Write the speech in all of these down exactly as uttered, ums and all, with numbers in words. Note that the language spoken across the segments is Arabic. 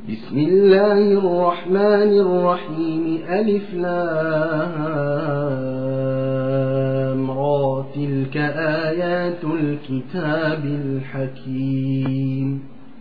بسم الله الرحمن الرحيم ألف لام را تلك آيات الكتاب الحكيم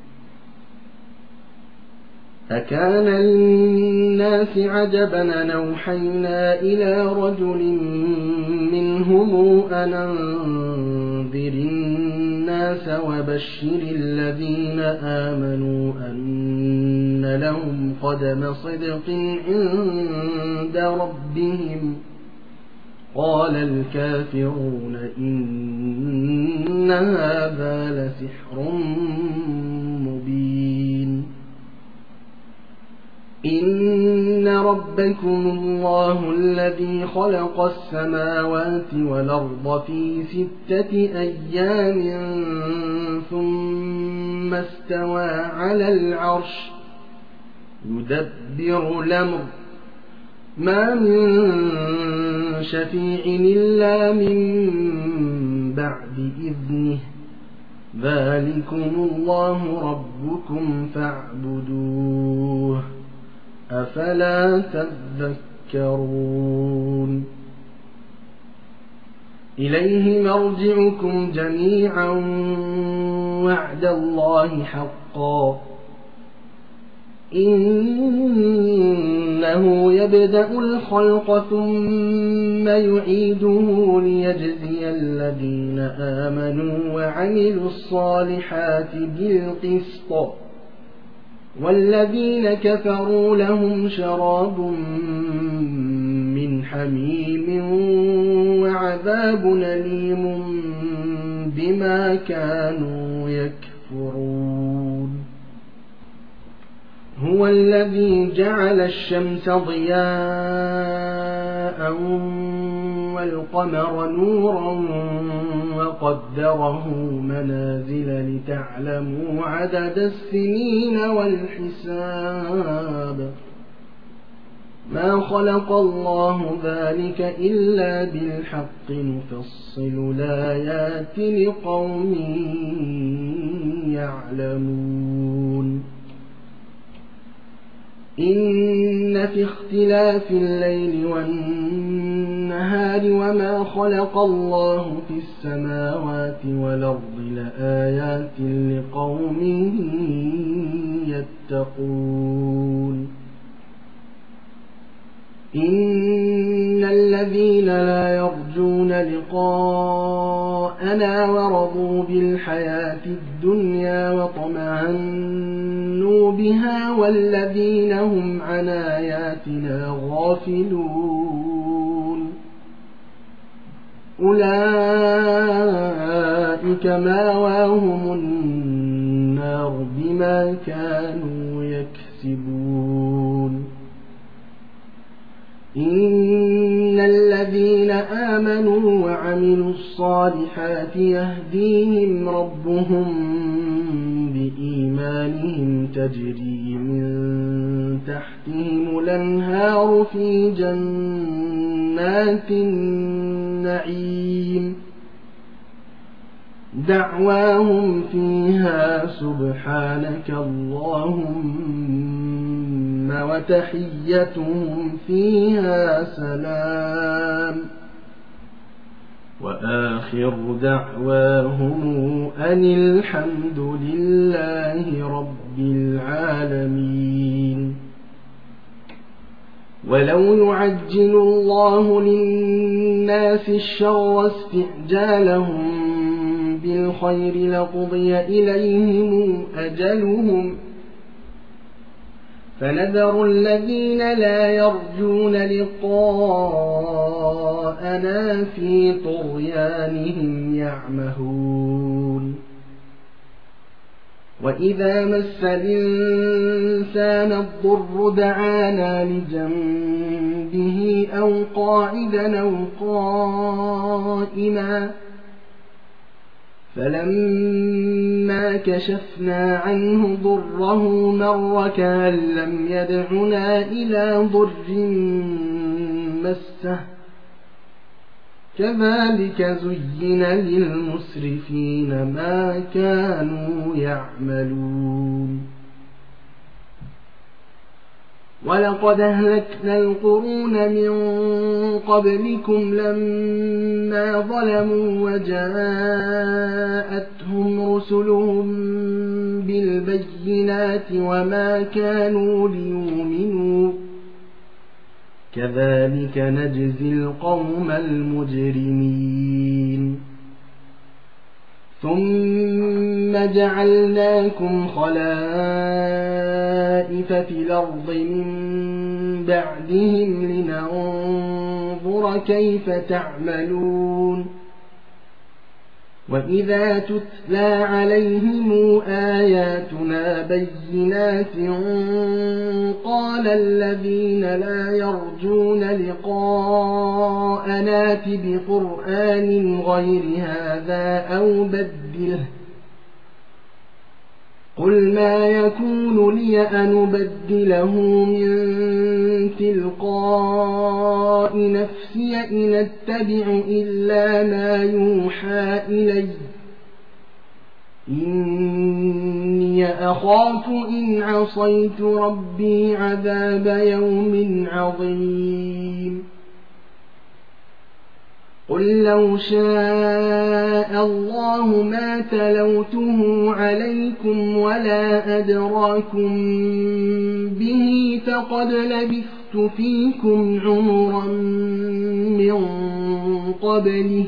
أكان للناس عجبا أن أوحينا إلى رجل منهم أن أنذر الناس وبشر الذين آمنوا أن لهم قدم صدق عند ربهم قال الكافرون إن هذا لسحر مبين إن ربكم الله الذي خلق السماوات والأرض في ستة أيام ثم استوى على العرش يدبر الأمر ما من شفيع إلا من بعد إذنه ذلكم الله ربكم فاعبدوه أفلا تذكرون إليه مرجعكم جميعا وعد الله حقا إنه يبدأ الخلق ثم يعيده ليجزي الذين آمنوا وعملوا الصالحات بالقسط والذين كفروا لهم شراب من حميم وعذاب أليم بما كانوا يكفرون هو الذي جعل الشمس ضياء والقمر نورا وقدره منازل لتعلموا عدد السنين والحساب ما خلق الله ذلك إلا بالحق نفصل الآيات لقوم يعلمون إن في اختلاف الليل والنهار وما خلق الله في السماوات والأرض لآيات لقوم يتقون إن الذين لا يرجون لقاءنا ورضوا بالحياة الدنيا وطمأنوا بها والذين هم عن آياتنا غافلون أولئك مأواهم النار بما كانوا يكسبون إن الذين آمنوا وعملوا الصالحات يهديهم ربهم بإيمانهم تجري من تحتهم الأنهار في جنات النعيم دعواهم فيها سبحانك اللهم وتحيتهم فيها سلام وآخر دعواهم أن الحمد لله رب العالمين ولو يعجل الله للناس الشر استعجالهم بالخير لقضي إليهم أجلهم فنذر الذين لا يرجون لقاءنا في طغيانهم يعمهون وإذا مس الإنسان الضر دعانا لجنبه أو قاعدا أو قائما فلما كشفنا عنه ضره مر كأن لم يدعنا إلى ضر مسه كذلك زين للمسرفين ما كانوا يعملون ولقد أهلكنا القرون من قبلكم لما ظلموا وجاءتهم رسلهم بالبينات وما كانوا ليؤمنوا كذلك نجزي القوم المجرمين ثم جعلناكم خلائف في الأرض من بعدهم لننظر كيف تعملون وإذا تتلى عليهم آياتنا بينات قال الذين لا يرجون لقاءنا ائت بقرآن غير هذا أو بدله قل ما يكون لي أن أبدله من تلقاء نفسي إن أتبع إلا ما يوحى إلي إني أخاف إن عصيت ربي عذاب يوم عظيم قل لو شاء الله ما تلوته عليكم ولا أدراكم به فقد لبثت فيكم عمرا من قبله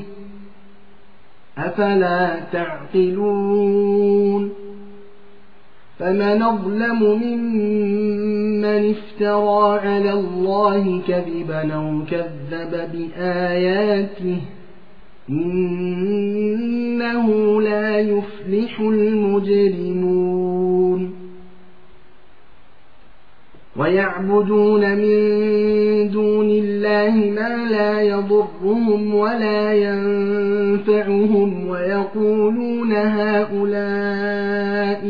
أفلا تعقلون فمن أظلم ممن افترى على الله كذبا أو كذب بآياته إنه لا يفلح المجرمون ويعبدون من دون الله ما لا يضرهم ولا ينفعهم ويقولون هؤلاء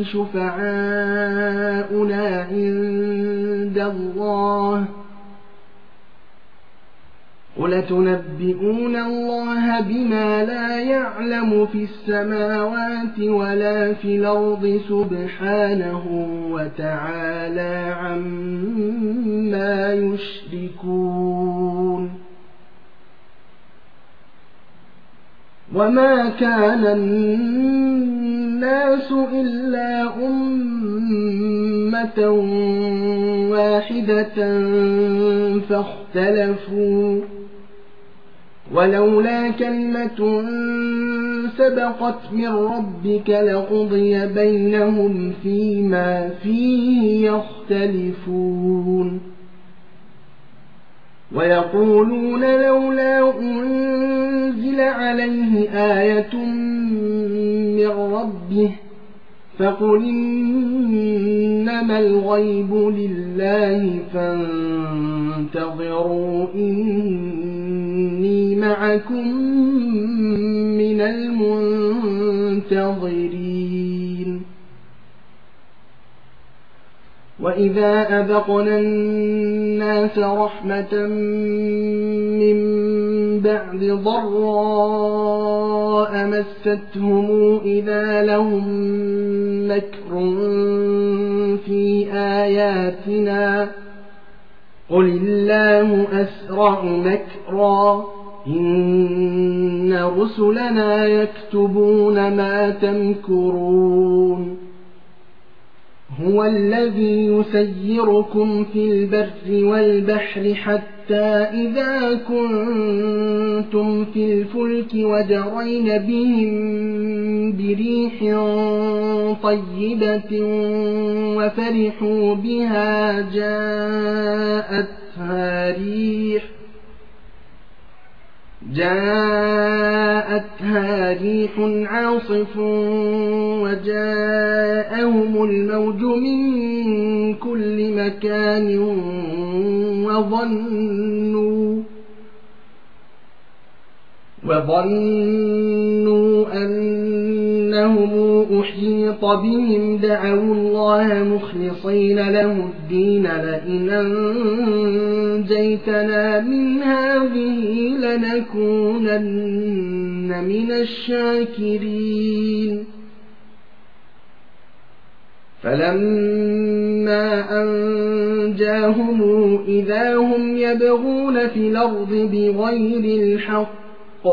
شفعاؤنا عند الله قل تنبئون الله بما لا يعلم في السماوات ولا في الأرض سبحانه وتعالى عما يشركون وما كان الناس إلا أمة واحدة فاختلفوا ولولا كلمة سبقت من ربك لقضي بينهم فيما فيه يختلفون ويقولون لولا أنزل عليه آية من ربه فقل إنما الغيب لله فانتظروا إني معكم من المنتظرين وإذا أذقنا الناس رحمة من بعد ضراء مستهم إذا لهم مكر في آياتنا قل الله أسرع مكرا إن رسلنا يكتبون ما تمكرون هو الذي يسيركم في البر والبحر حتى إذا كنتم في الفلك وجرين بهم بريح طيبة وفرحوا بها جاءتها ريح جاءتها ريح عاصف وجاءهم الموج من كل مكان وظنوا وظنوا أنهم أحيط بهم دعوا الله مخلصين له الدين لئن أنجيتنا من هذه لنكونن من الشاكرين فلما أنجاهم هم إذا هم يبغون في الأرض بغير الحق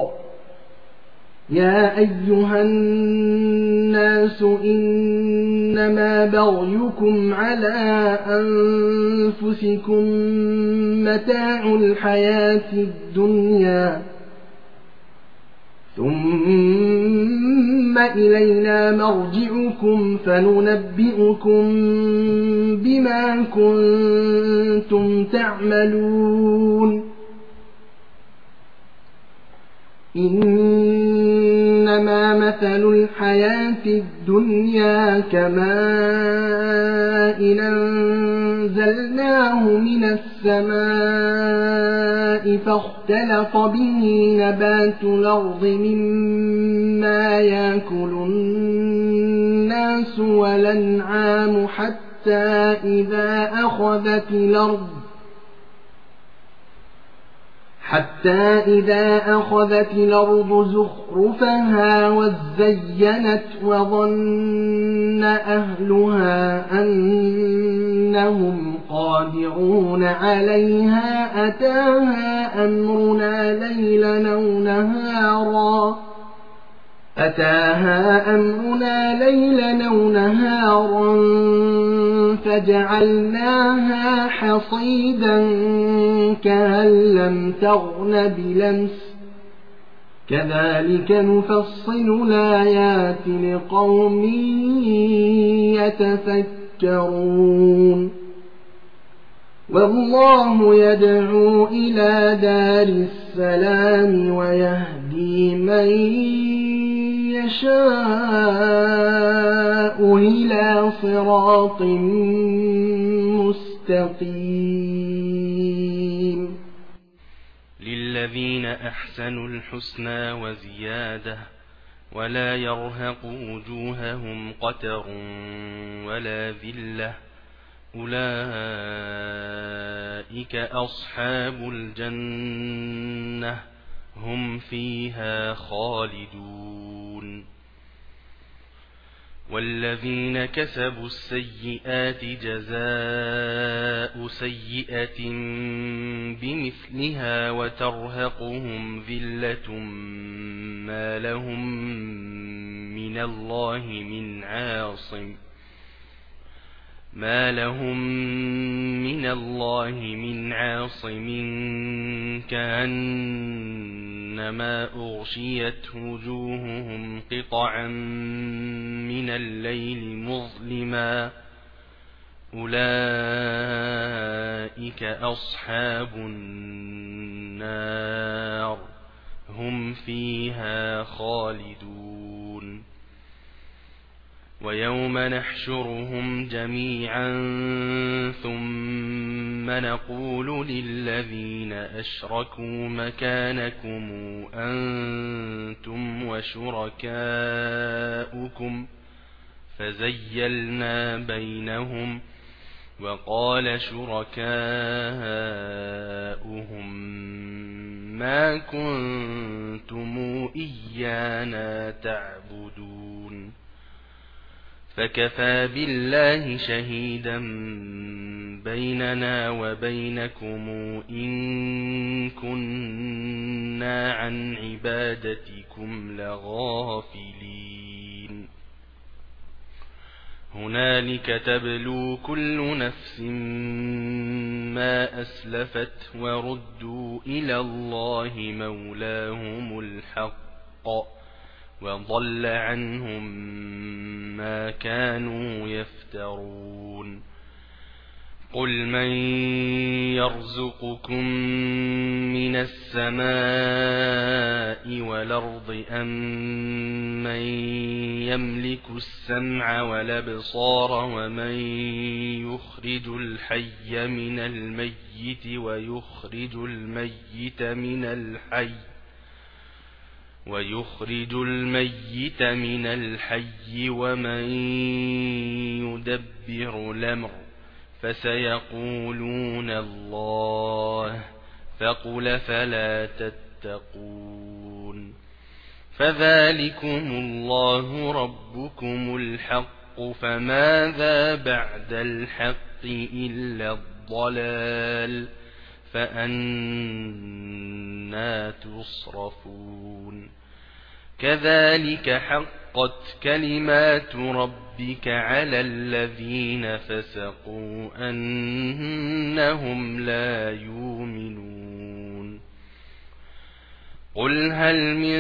يا أيها الناس إنما بغيكم على أنفسكم متاع الحياة الدنيا ثم إلينا مرجعكم فننبئكم بما كنتم تعملون إنما مثل الحياة الدنيا كماء أنزلناه من السماء فاختلط به نبات الأرض مما يأكل الناس والأنعام حتى إذا أخذت الأرض حتى إذا أخذت الأرض زخرفها وزينت وظن أهلها أنهم قادرون عليها أتاها أمرنا ليلا أو نهارا أتاها أمرنا ليلا أو نهارا فجعلناها حصيدا كأن لم تغن بلمس كذلك نفصل الآيات لقوم يتفكرون والله يدعو إلى دار السلام ويهدي من يشاء إلى صراط مستقيم للذين أحسنوا الحسنى وزيادة ولا يرهق وجوههم قتر ولا ذلة أولئك أصحاب الجنة هم فيها خالدون والذين كسبوا السيئات جزاء سيئة بمثلها وترهقهم ذلة ما لهم من الله من عاصم ما لهم من الله من عاصم كأنما أغشيت وجوههم قطعا من الليل مظلما أولئك أصحاب النار هم فيها خالدون ويوم نحشرهم جميعا ثم نقول للذين أشركوا مكانكم أنتم وشركاؤكم فزيلنا بينهم وقال شركاؤهم ما كنتم إيانا تعبدون فكفى بالله شهيدا بيننا وبينكم إن كنا عن عبادتكم لغافلين هنالك تبلو كل نفس ما أسلفت وردوا إلى الله مولاهم الحق وضل عنهم ما كانوا يفترون قل من يرزقكم من السماء والأرض أم من يملك السمع والأبصار ومن يخرج الحي من الميت ويخرج الميت من الحي ويخرج الميت من الحي ومن يدبر الأمر فسيقولون الله فقل فلا تتقون فذلكم الله ربكم الحق فماذا بعد الحق إلا الضلال الضلال فأنى تصرفون كذلك حقت كلمات ربك على الذين فسقوا أنهم لا يؤمنون قل هل من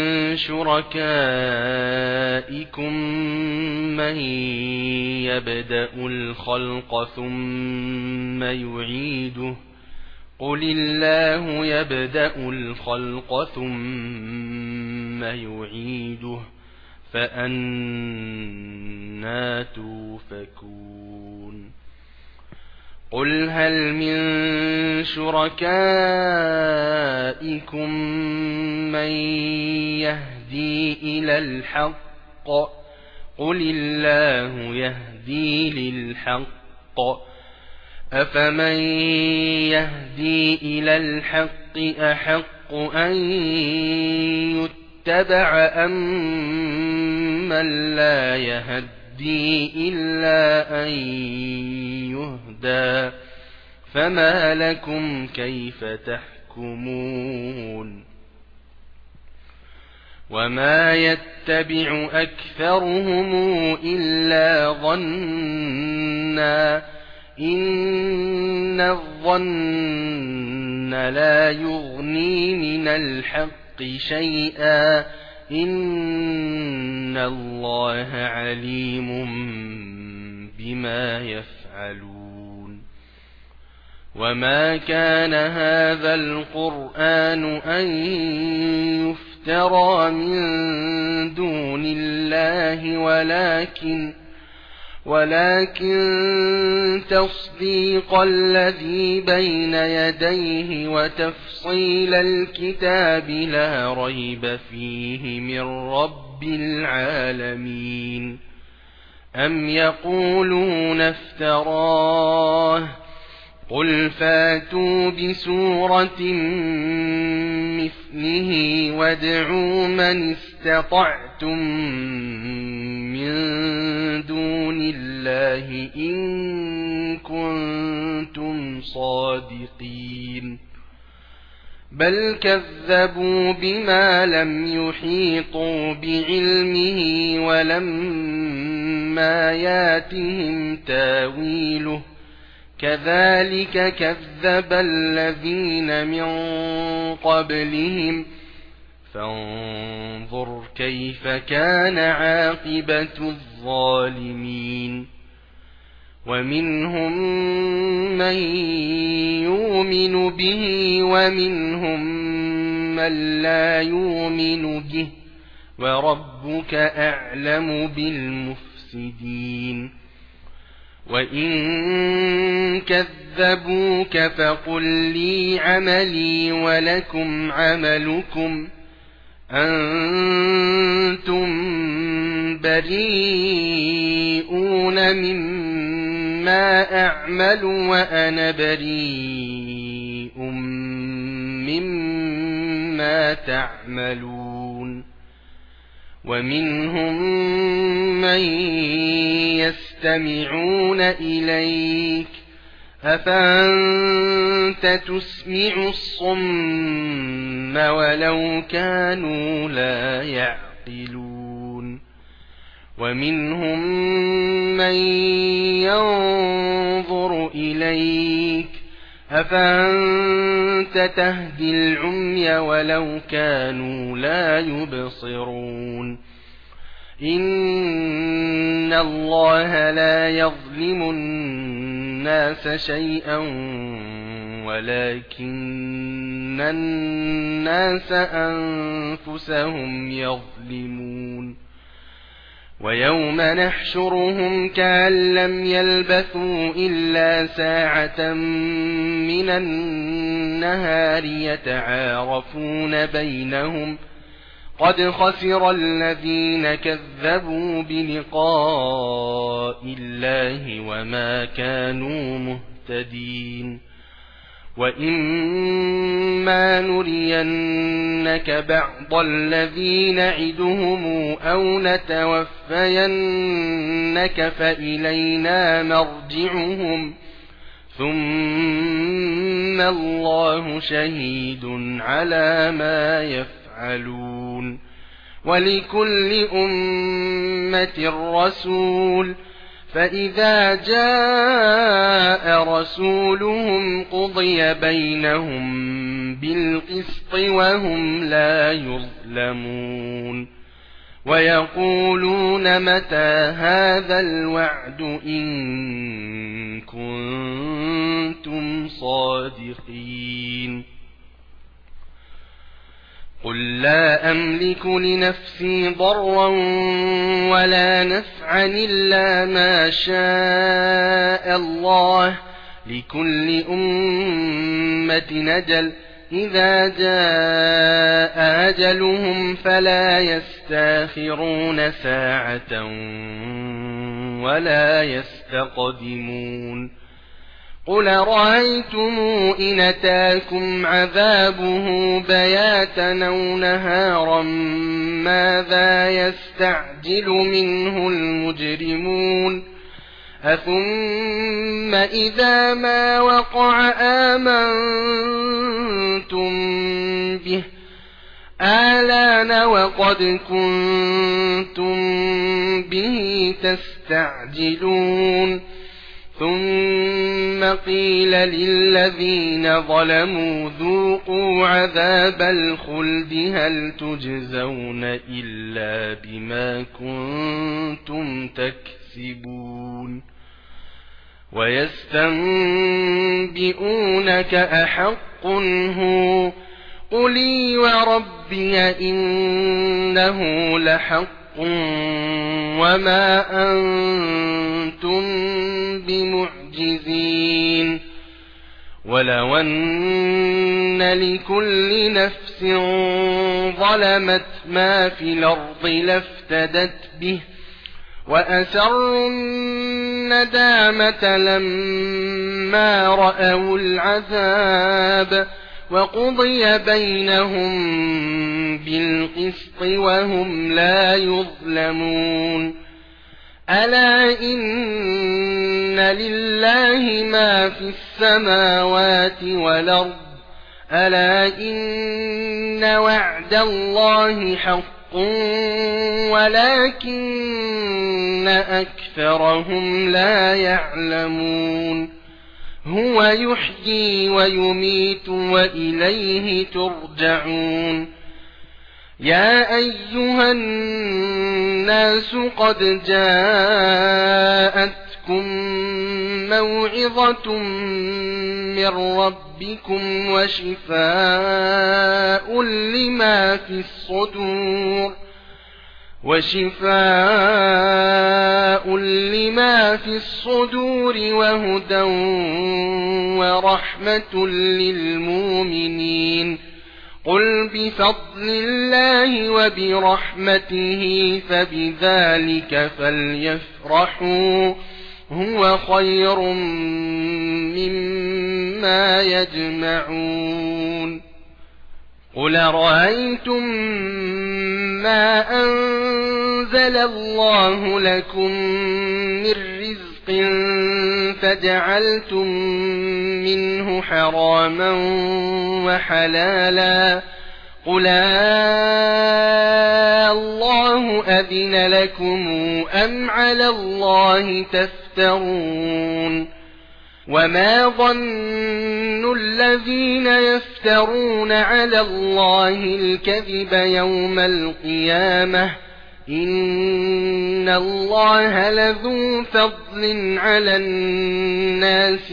شركائكم من يبدأ الخلق ثم يعيده قل الله يبدأ الخلق ثم يعيده فأنى توفكون قل هل من شركائكم من يهدي إلى الحق قل الله يهدي للحق أفمن يهدي إلى الحق أحق أن يتبع أم من لا يهدي إلا أن يهدى فما لكم كيف تحكمون وما يتبع أكثرهم إلا ظنّا إن الظن لا يغني من الحق شيئا إن الله عليم بما يفعلون وما كان هذا القرآن أن يفترى من دون الله ولكن ولكن تصديق الذي بين يديه وتفصيل الكتاب لا ريب فيه من رب العالمين أم يقولون افتراه قل فاتوا بسورة مثله وادعوا من استطعتم من دون الله إن كنتم صادقين بل كذبوا بما لم يحيطوا بعلمه ولما ياتهم تاويله كذلك كذب الذين من قبلهم فانظر كيف كان عاقبة الظالمين ومنهم من يؤمن به ومنهم من لا يؤمن به وربك أعلم بالمفسدين وإن كذبوك فقل لي عملي ولكم عملكم أنتم بريئون مما أعمل وأنا بريء مما تعملون ومنهم من يستمعون إليك أفأنت تسمع الصم ولو كانوا لا يعقلون ومنهم من ينظر إليك أفأنت تهدي العمي ولو كانوا لا يبصرون إن الله لا يظلم الناس شيئا ولكن الناس أنفسهم يظلمون ويوم نحشرهم كأن لم يلبثوا إلا ساعة من النهار يتعارفون بينهم قد خسر الذين كذبوا بلقاء الله وما كانوا مهتدين وإما نرينك بعض الذي نعدهم أو نتوفينك فإلينا مرجعهم ثم الله شهيد على ما يفعلون ولكل أمة رسول فإذا جاء رسولهم قضي بينهم بالقسط وهم لا يظلمون ويقولون متى هذا الوعد إن كنتم صادقين قل لا أملك لنفسي ضرا ولا نفعا إلا ما شاء الله لكل أمة أجل إذا جاء أجلهم فلا يستأخرون ساعة ولا يستقدمون قل رأيتم إن أتاكم عذابه بياتا أو نهارا ماذا يستعجل منه المجرمون أثم إذا ما وقع آمنتم به آلان وقد كنتم به تستعجلون ثم قيل للذين ظلموا ذوقوا عذاب الخلد هل تجزون إلا بما كنتم تكسبون ويستنبئونك أحق هو قلي وربي إنه لحق وما أنتم بمعجزين ولو أن لكل نفس ظلمت ما في الأرض لافتدت به وأسروا الندامة لما رأوا العذاب وقضي بينهم بالقسط وهم لا يظلمون ألا إن لله ما في السماوات والأرض ألا إن وعد الله حق ولكن أكثرهم لا يعلمون هو يحيي ويميت وإليه ترجعون يا أيها الناس قد جاءتكم موعظة من ربكم وشفاء لما في الصدور وشفاء لما في الصدور وهدى ورحمة للمؤمنين قل بفضل الله وبرحمته فبذلك فليفرحوا هو خير مما يجمعون قل رأيتم ما أنزل الله لكم من رزق فجعلتم منه حراما وحلالا قل الله أذن لكم أم على الله تفترون وما ظن الذين يفترون على الله الكذب يوم القيامة إن الله لذو فضل على الناس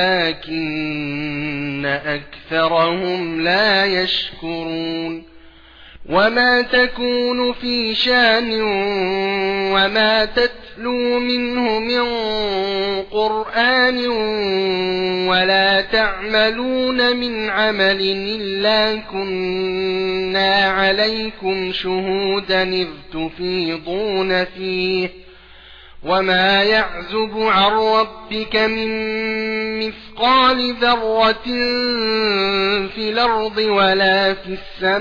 ولكن أكثرهم لا يشكرون وما تكون في شان وما تتلو منه من قرآن ولا تعملون من عمل إلا كنا عليكم شهودا إذ تفيضون فيه وما يعزب عن ربك من مثقال ذرة في الأرض ولا في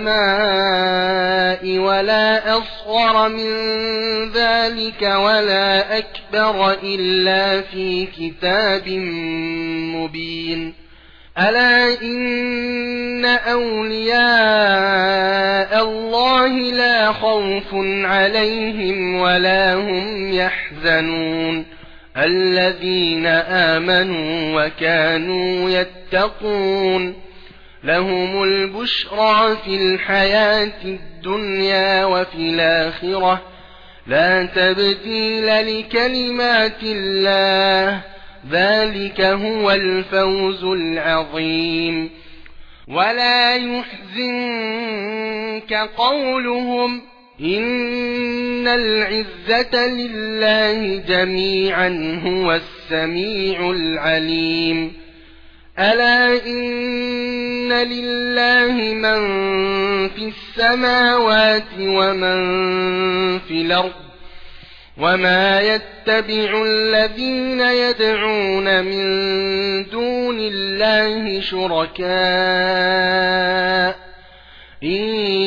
السماء ولا أصغر من ذلك ولا أكبر إلا في كتاب مبين ألا إن أولياء الله لا خوف عليهم ولا هم يحزنون الذين آمنوا وكانوا يتقون لهم البشرى في الحياة الدنيا وفي الآخرة لا تبديل لكلمات الله ذلك هو الفوز العظيم ولا يحزنك قولهم إن العزة لله جميعا هو السميع العليم ألا إن لله من في السماوات ومن في الأرض وما يتبع الذين يدعون من دون الله شركاء إن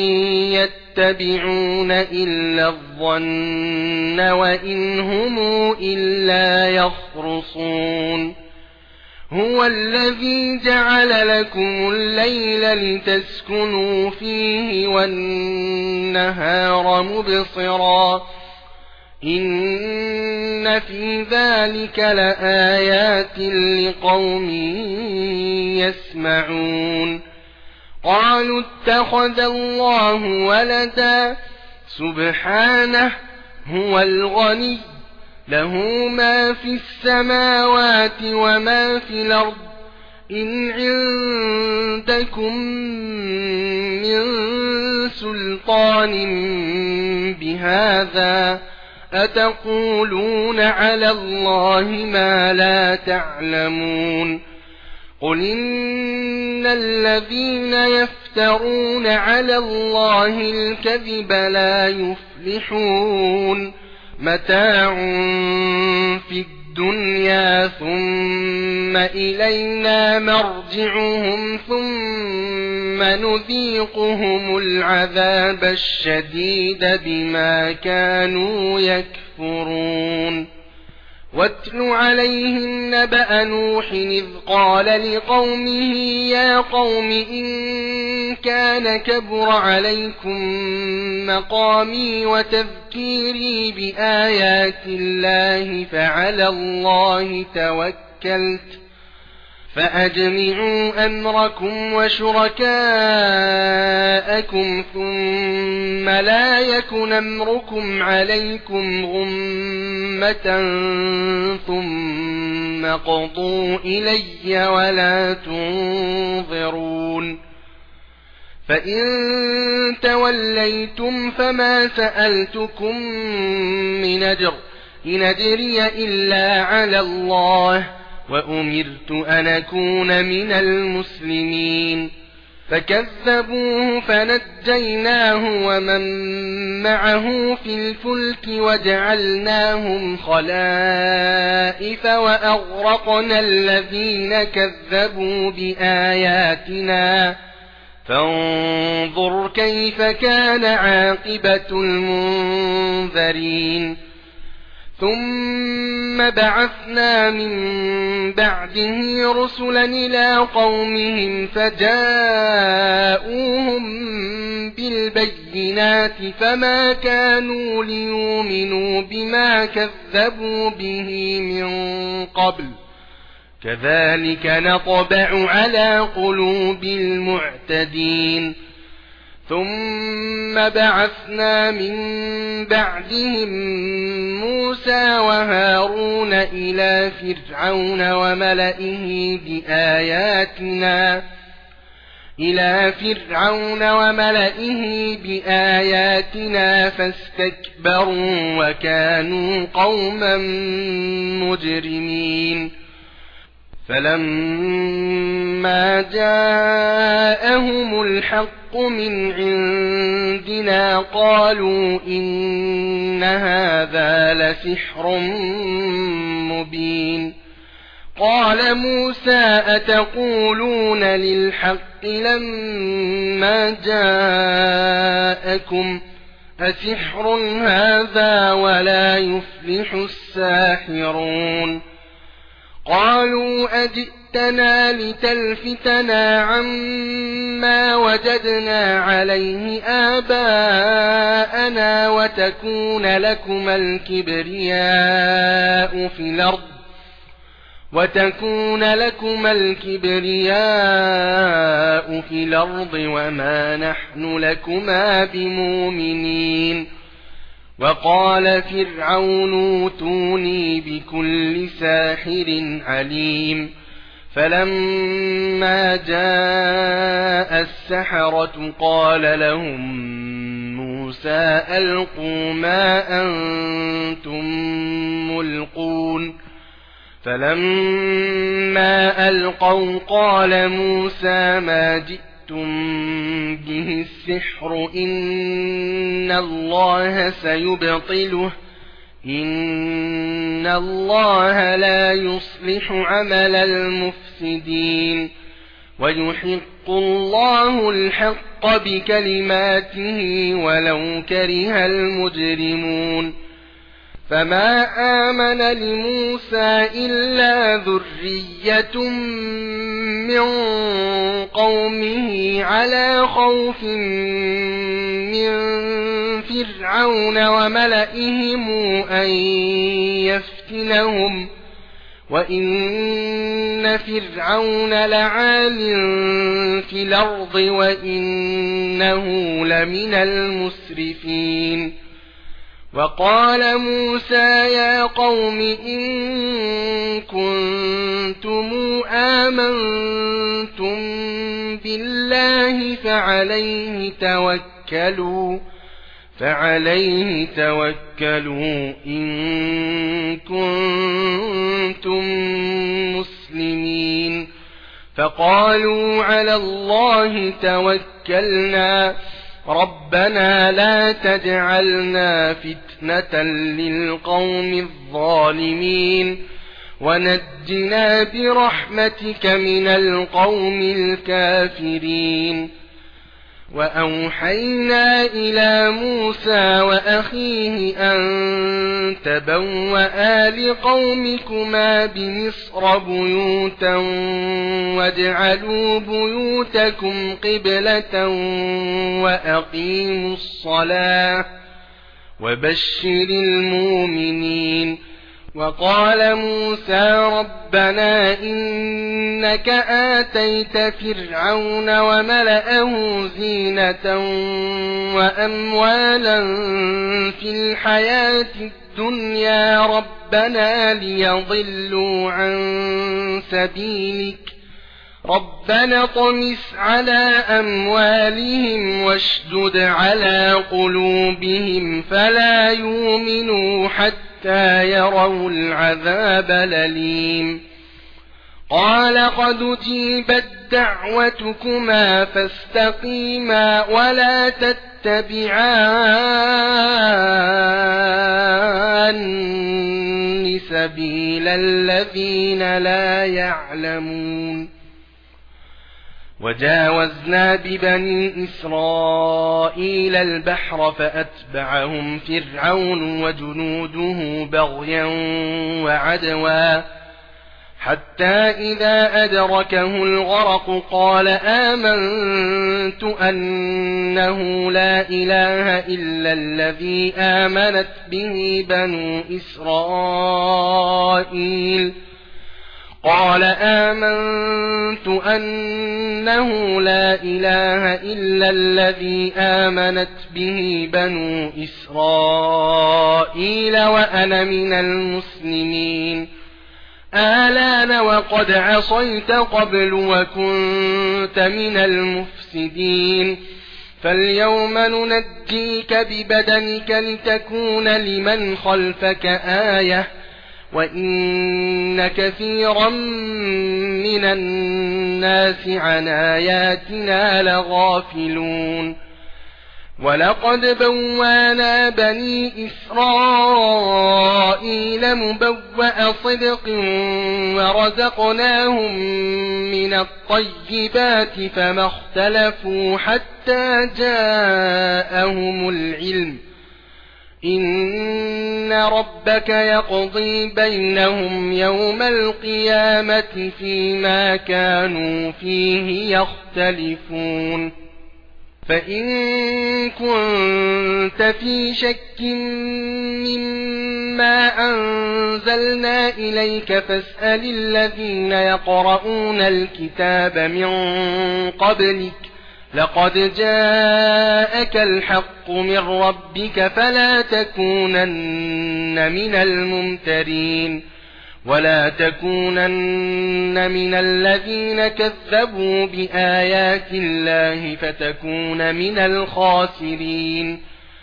يتبعون إلا الظن وإن هم إلا يخرصون هو الذي جعل لكم الليل لتسكنوا فيه والنهار مبصرا إن في ذلك لآيات لقوم يسمعون قالوا اتخذ الله ولدا سبحانه هو الغني له ما في السماوات وما في الأرض إن عندكم من سلطان بهذا أتقولون على الله ما لا تعلمون قل إن الذين يفترون على الله الكذب لا يفلحون متاع في الدنيا ثم إلينا مرجعهم ثم نذيقهم العذاب الشديد بما كانوا يكفرون واتل عليهم نبأ نوح إذ قال لقومه يا قوم إن كان كبر عليكم مقامي وتذكيري بآيات الله فعلى الله توكلت فأجمعوا أمركم وشركاءكم ثم لا يكن أمركم عليكم غمة ثم قضوا إلي ولا تنظرون فإن توليتم فما سألتكم من أجر إن أجري إلا على الله وأمرت أن أكون من المسلمين فكذبوه فنجيناه ومن معه في الفلك وجعلناهم خلائف وأغرقنا الذين كذبوا بآياتنا فانظر كيف كان عاقبة المنذرين ثم بعثنا من بعده رسلا إلى قومهم فجاءوهم بالبينات فما كانوا ليؤمنوا بما كذبوا به من قبل كذلك نطبع على قلوب المعتدين ثم بعثنا من بعدهم موسى وهارون إلى فرعون وملئه بآياتنا إلى فرعون وملئه بآياتنا فاستكبروا وكانوا قوما مجرمين فلما جاءهم الحق من عندنا قالوا إن هذا لسحر مبين قال موسى أتقولون للحق لما جاءكم أسحر هذا ولا يفلح الساحرون قالوا أجئتنا لتلفتنا عما وجدنا عليه آباءنا وتكون لكما الكبرياء في الأرض وتكون لكما الكبرياء في الأرض وما نحن لكما بمؤمنين وقال فرعون اوتوني بكل ساحر عليم فلما جاء السحرة قال لهم موسى ألقوا ما أنتم ملقون فلما ألقوا قال موسى ما جئتم به السحر إن الله سيبطله إن الله لا يصلح عمل المفسدين ويحق الله الحق بكلماته ولو كره المجرمون فما آمن لموسى إلا ذرية من قومه على خوف من فرعون وملئهم أن يفتنهم وإن فرعون لعال في الأرض وإنه لمن المسرفين وقال موسى يا قوم إن كنتم آمنتم بالله فعليه توكلوا فعليه توكلوا إن كنتم مسلمين فقالوا على الله توكلنا ربنا لا تجعلنا فتنة للقوم الظالمين ونجنا برحمتك من القوم الكافرين وأوحينا إلى موسى وأخيه أن تبوأ لقومكما بمصر بيوتا واجعلوا بيوتكم قبلة وأقيموا الصلاة وبشر المؤمنين وقال موسى ربنا إنك آتيت فرعون وملأه زينة وأموالا في الحياة الدنيا ربنا ليضلوا عن سبيلك ربنا طمس على أموالهم واشدد على قلوبهم فلا يؤمنوا حتى يروا العذاب الأليم قال قد أجيبت دعوتكما فاستقيما ولا تتبعان سبيل الذين لا يعلمون وجاوزنا ببني إسرائيل البحر فأتبعهم فرعون وجنوده بغيا وعدوا حتى إذا أدركه الغرق قال آمنت أنه لا إله إلا الذي آمنت به بنو إسرائيل قال آمنت أنه لا إله إلا الذي آمنت به بنو إسرائيل وأنا من المسلمين آلان وقد عصيت قبل وكنت من المفسدين فاليوم ننجيك ببدنك لتكون لمن خلفك آية وإن كثيرا من الناس عن آياتنا لغافلون ولقد بوانا بني إسرائيل مبوأ صدق ورزقناهم من الطيبات فما اختلفوا حتى جاءهم العلم إن ربك يقضي بينهم يوم القيامة فيما كانوا فيه يختلفون فإن كنت في شك مما أنزلنا إليك فاسأل الذين يقرؤون الكتاب من قبلك لقد جاءك الحق من ربك فلا تكونن من الممترين ولا تكونن من الذين كذبوا بآيات الله فتكون من الخاسرين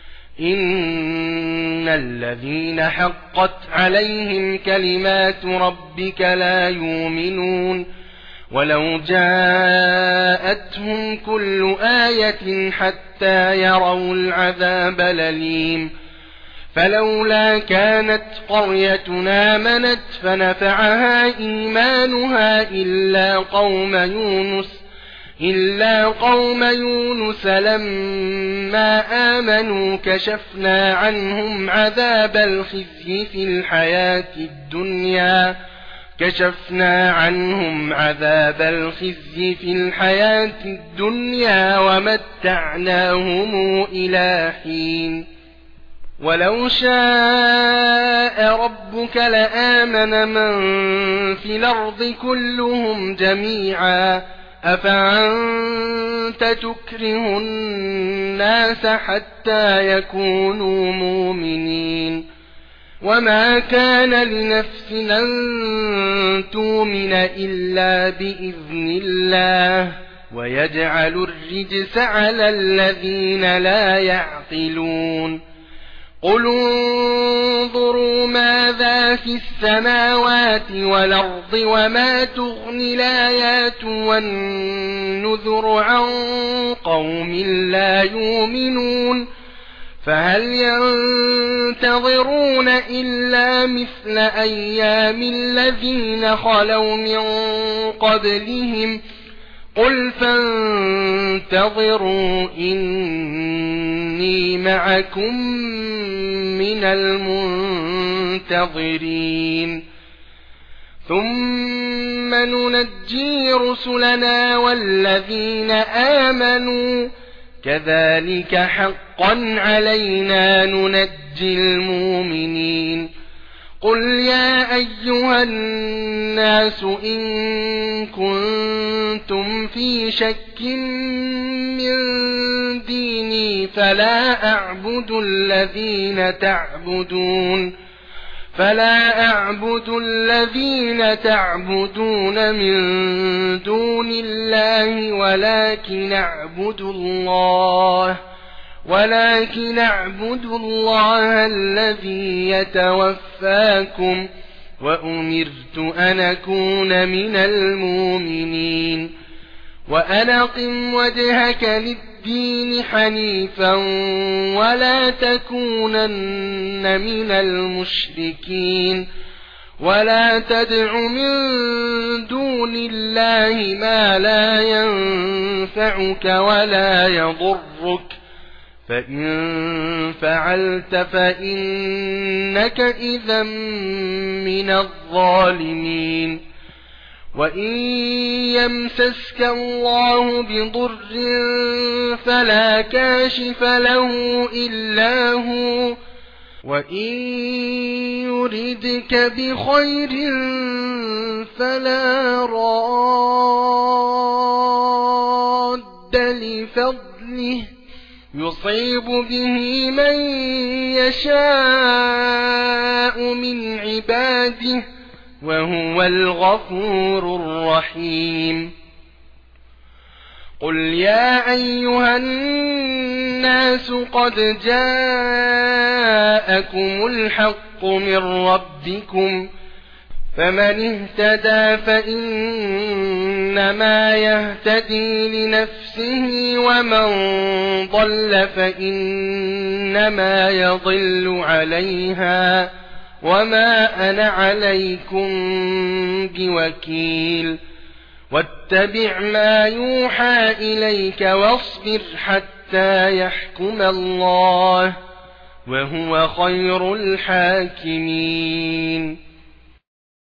إن الذين حقت عليهم كلمات ربك لا يؤمنون ولو جاءتهم كل آية حتى يروا العذاب الأليم فلولا كانت قريتنا آمنت فنفعها إيمانها إلا قوم يونس إلا قوم يونس لما آمنوا كشفنا عنهم عذاب الخزي في الحياة الدنيا كشفنا عنهم عذاب الخزي في الحياة الدنيا ومتعناهم إلى حين ولو شاء ربك لآمن من في الأرض كلهم جميعا أفأنت تكره الناس حتى يكونوا مؤمنين وما كان لنفس أن تؤمن إلا بإذن الله ويجعل الرجس على الذين لا يعقلون قل انظروا ماذا في السماوات والأرض وما تغني الآيات والنذر عن قوم لا يؤمنون فهل ينتظرون إلا مثل أيام الذين خلوا من قبلهم قل فانتظروا إني معكم من المنتظرين ثم ننجي رسلنا والذين آمنوا كذلك حقا علينا ننجي المؤمنين قل يا أيها الناس إن كنتم في شك من ديني فلا أعبد الذين تعبدون فلا أعبد الذين تعبدون من دون الله ولكن أعبد الله ولكن أعبد الله الذي يتوفاكم وأمرت أن أكون من المؤمنين وأن أقم وجهك للدين حنيفا ولا تكونن من المشركين ولا تدع من دون الله ما لا ينفعك ولا يضرك فإن فعلت فإنك إذا من الظالمين وإن يمسسك الله بضر فلا كاشف له إلا هو وإن يردك بخير فلا راد لفضله يصيب به من يشاء من عباده وهو الغفور الرحيم قل يا أيها الناس قد جاءكم الحق من ربكم فمن اهتدى فإنما يهتدي لنفسه ومن ضل فإنما يضل عليها وما أنا عليكم بوكيل واتبع ما يوحى إليك واصبر حتى يحكم الله وهو خير الحاكمين